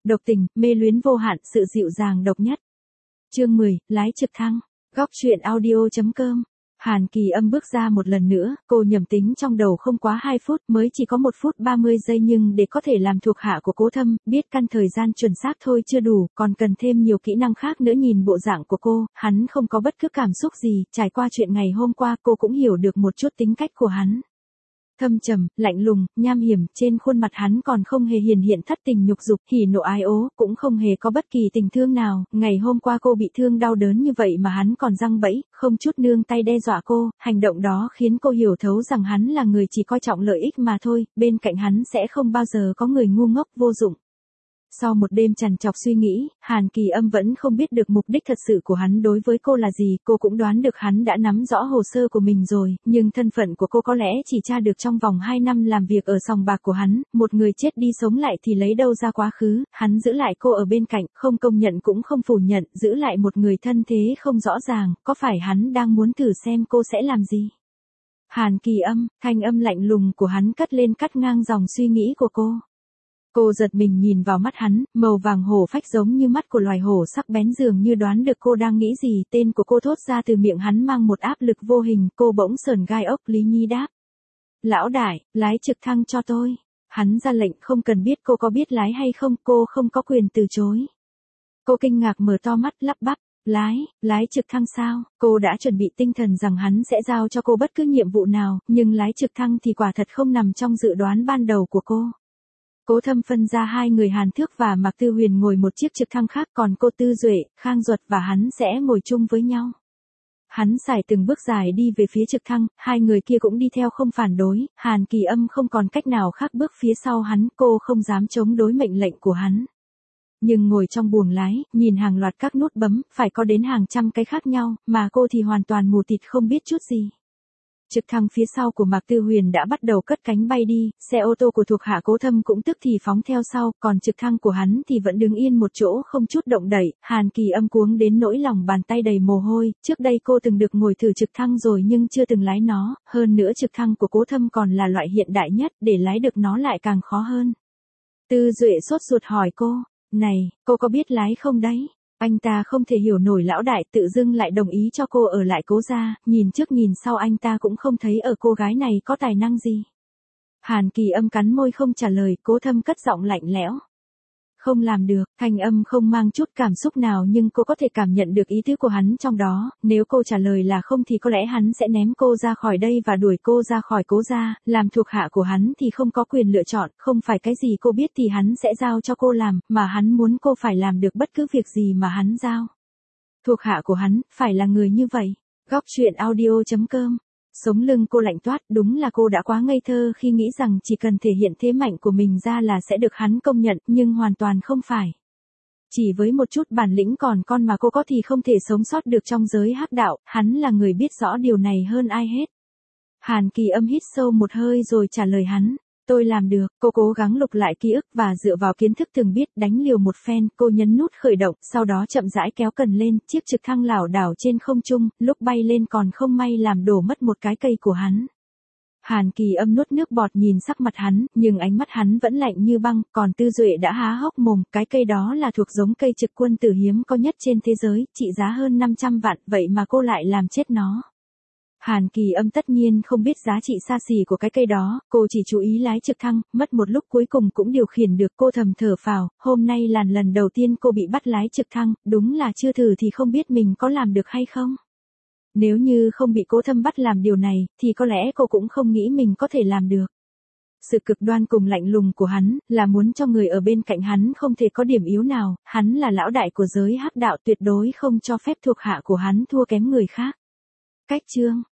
độc tình, mê luyến vô hạn, sự dịu dàng độc nhất. Chương 10, lái trực thăng. Góc truyện audio.com. Hàn Kỳ Âm bước ra một lần nữa, cô nhầm tính trong đầu không quá 2 phút, mới chỉ có 1 phút 30 giây nhưng để có thể làm thuộc hạ của Cố Thâm, biết căn thời gian chuẩn xác thôi chưa đủ, còn cần thêm nhiều kỹ năng khác nữa. Nhìn bộ dạng của cô, hắn không có bất cứ cảm xúc gì, trải qua chuyện ngày hôm qua cô cũng hiểu được một chút tính cách của hắn. Thâm trầm, lạnh lùng, nham hiểm, trên khuôn mặt hắn còn không hề hiện thất tình nhục dục, hỉ nộ ái ố, cũng không hề có bất kỳ tình thương nào. Ngày hôm qua cô bị thương đau đớn như vậy mà hắn còn giăng bẫy, không chút nương tay đe dọa cô, hành động đó khiến cô hiểu thấu rằng hắn là người chỉ coi trọng lợi ích mà thôi, bên cạnh hắn sẽ không bao giờ có người ngu ngốc vô dụng. Sau một đêm trằn trọc suy nghĩ, Hàn Kỳ Âm vẫn không biết được mục đích thật sự của hắn đối với cô là gì. Cô cũng đoán được hắn đã nắm rõ hồ sơ của mình rồi, nhưng thân phận của cô có lẽ chỉ tra được trong vòng 2 năm làm việc ở sòng bạc của hắn. Một người chết đi sống lại thì lấy đâu ra quá khứ. Hắn giữ lại cô ở bên cạnh, không công nhận cũng không phủ nhận, giữ lại một người thân thế không rõ ràng. Có phải hắn đang muốn thử xem cô sẽ làm gì? Hàn Kỳ Âm, thanh âm lạnh lùng của hắn cất lên cắt ngang dòng suy nghĩ của cô. Cô giật mình nhìn vào mắt hắn, màu vàng hổ phách giống như mắt của loài hổ sắc bén, dường như đoán được cô đang nghĩ gì. Tên của cô thốt ra từ miệng hắn mang một áp lực vô hình, cô bỗng sởn gai ốc. Lý Nhi đáp. Lão đại, lái trực thăng cho tôi. Hắn ra lệnh, không cần biết cô có biết lái hay không, cô không có quyền từ chối. Cô kinh ngạc mở to mắt lắp bắp. Lái trực thăng sao? Cô đã chuẩn bị tinh thần rằng hắn sẽ giao cho cô bất cứ nhiệm vụ nào, nhưng lái trực thăng thì quả thật không nằm trong dự đoán ban đầu của cô. Cố Thâm phân ra 2 người Hàn Thước và Mạc Tư Huyền ngồi một chiếc trực thăng khác, còn cô Tư Duệ, Khang Duật và hắn sẽ ngồi chung với nhau. Hắn xài từng bước dài đi về phía trực thăng, 2 người kia cũng đi theo không phản đối. Hàn Kỳ Âm không còn cách nào khác bước phía sau hắn, cô không dám chống đối mệnh lệnh của hắn. Nhưng ngồi trong buồng lái, nhìn hàng loạt các nút bấm, phải có đến hàng trăm cái khác nhau, mà cô thì hoàn toàn mù tịt không biết chút gì. Trực thăng phía sau của Mạc Tư Huyền đã bắt đầu cất cánh bay đi, xe ô tô của thuộc hạ Cố Thâm cũng tức thì phóng theo sau, còn trực thăng của hắn thì vẫn đứng yên một chỗ không chút động đậy. Hàn Kỳ Âm cuống đến nỗi lòng bàn tay đầy mồ hôi, trước đây cô từng được ngồi thử trực thăng rồi nhưng chưa từng lái nó, hơn nữa trực thăng của Cố Thâm còn là loại hiện đại nhất, để lái được nó lại càng khó hơn. Tư Duệ sốt ruột hỏi cô, này, cô có biết lái không đấy? Anh ta không thể hiểu nổi lão đại tự dưng lại đồng ý cho cô ở lại Cố gia, nhìn trước nhìn sau anh ta cũng không thấy ở cô gái này có tài năng gì. Hàn Kỳ Âm cắn môi không trả lời. Cố Thâm cất giọng lạnh lẽo. Không làm được, thanh âm không mang chút cảm xúc nào nhưng cô có thể cảm nhận được ý tứ của hắn trong đó. Nếu cô trả lời là không thì có lẽ hắn sẽ ném cô ra khỏi đây và đuổi cô ra khỏi Cố gia. Làm thuộc hạ của hắn thì không có quyền lựa chọn, không phải cái gì cô biết thì hắn sẽ giao cho cô làm, mà hắn muốn cô phải làm được bất cứ việc gì mà hắn giao. Thuộc hạ của hắn, phải là người như vậy. Góc truyện audio.com. Sống lưng cô lạnh toát, đúng là cô đã quá ngây thơ khi nghĩ rằng chỉ cần thể hiện thế mạnh của mình ra là sẽ được hắn công nhận, nhưng hoàn toàn không phải. Chỉ với một chút bản lĩnh còn con mà cô có thì không thể sống sót được trong giới hắc đạo, hắn là người biết rõ điều này hơn ai hết. Hàn Kỳ Âm hít sâu một hơi rồi trả lời hắn. Tôi làm được. Cô cố gắng lục lại ký ức và dựa vào kiến thức từng biết đánh liều một phen, cô nhấn nút khởi động, sau đó chậm rãi kéo cần lên, chiếc trực thăng lảo đảo trên không trung, lúc bay lên còn không may làm đổ mất một cái cây của hắn. Hàn Kỳ Âm nuốt nước bọt nhìn sắc mặt hắn, nhưng ánh mắt hắn vẫn lạnh như băng, còn Tư Duệ đã há hốc mồm, cái cây đó là thuộc giống cây trực quân tử hiếm có nhất trên thế giới, trị giá hơn 500 vạn, vậy mà cô lại làm chết nó. Hàn Kỳ Âm tất nhiên không biết giá trị xa xỉ của cái cây đó, cô chỉ chú ý lái trực thăng, mất một lúc cuối cùng cũng điều khiển được. Cô thầm thở phào, hôm nay là lần đầu tiên cô bị bắt lái trực thăng, đúng là chưa thử thì không biết mình có làm được hay không. Nếu như không bị Cố Thâm bắt làm điều này, thì có lẽ cô cũng không nghĩ mình có thể làm được. Sự cực đoan cùng lạnh lùng của hắn, là muốn cho người ở bên cạnh hắn không thể có điểm yếu nào, hắn là lão đại của giới hắc đạo, tuyệt đối không cho phép thuộc hạ của hắn thua kém người khác. Cách chương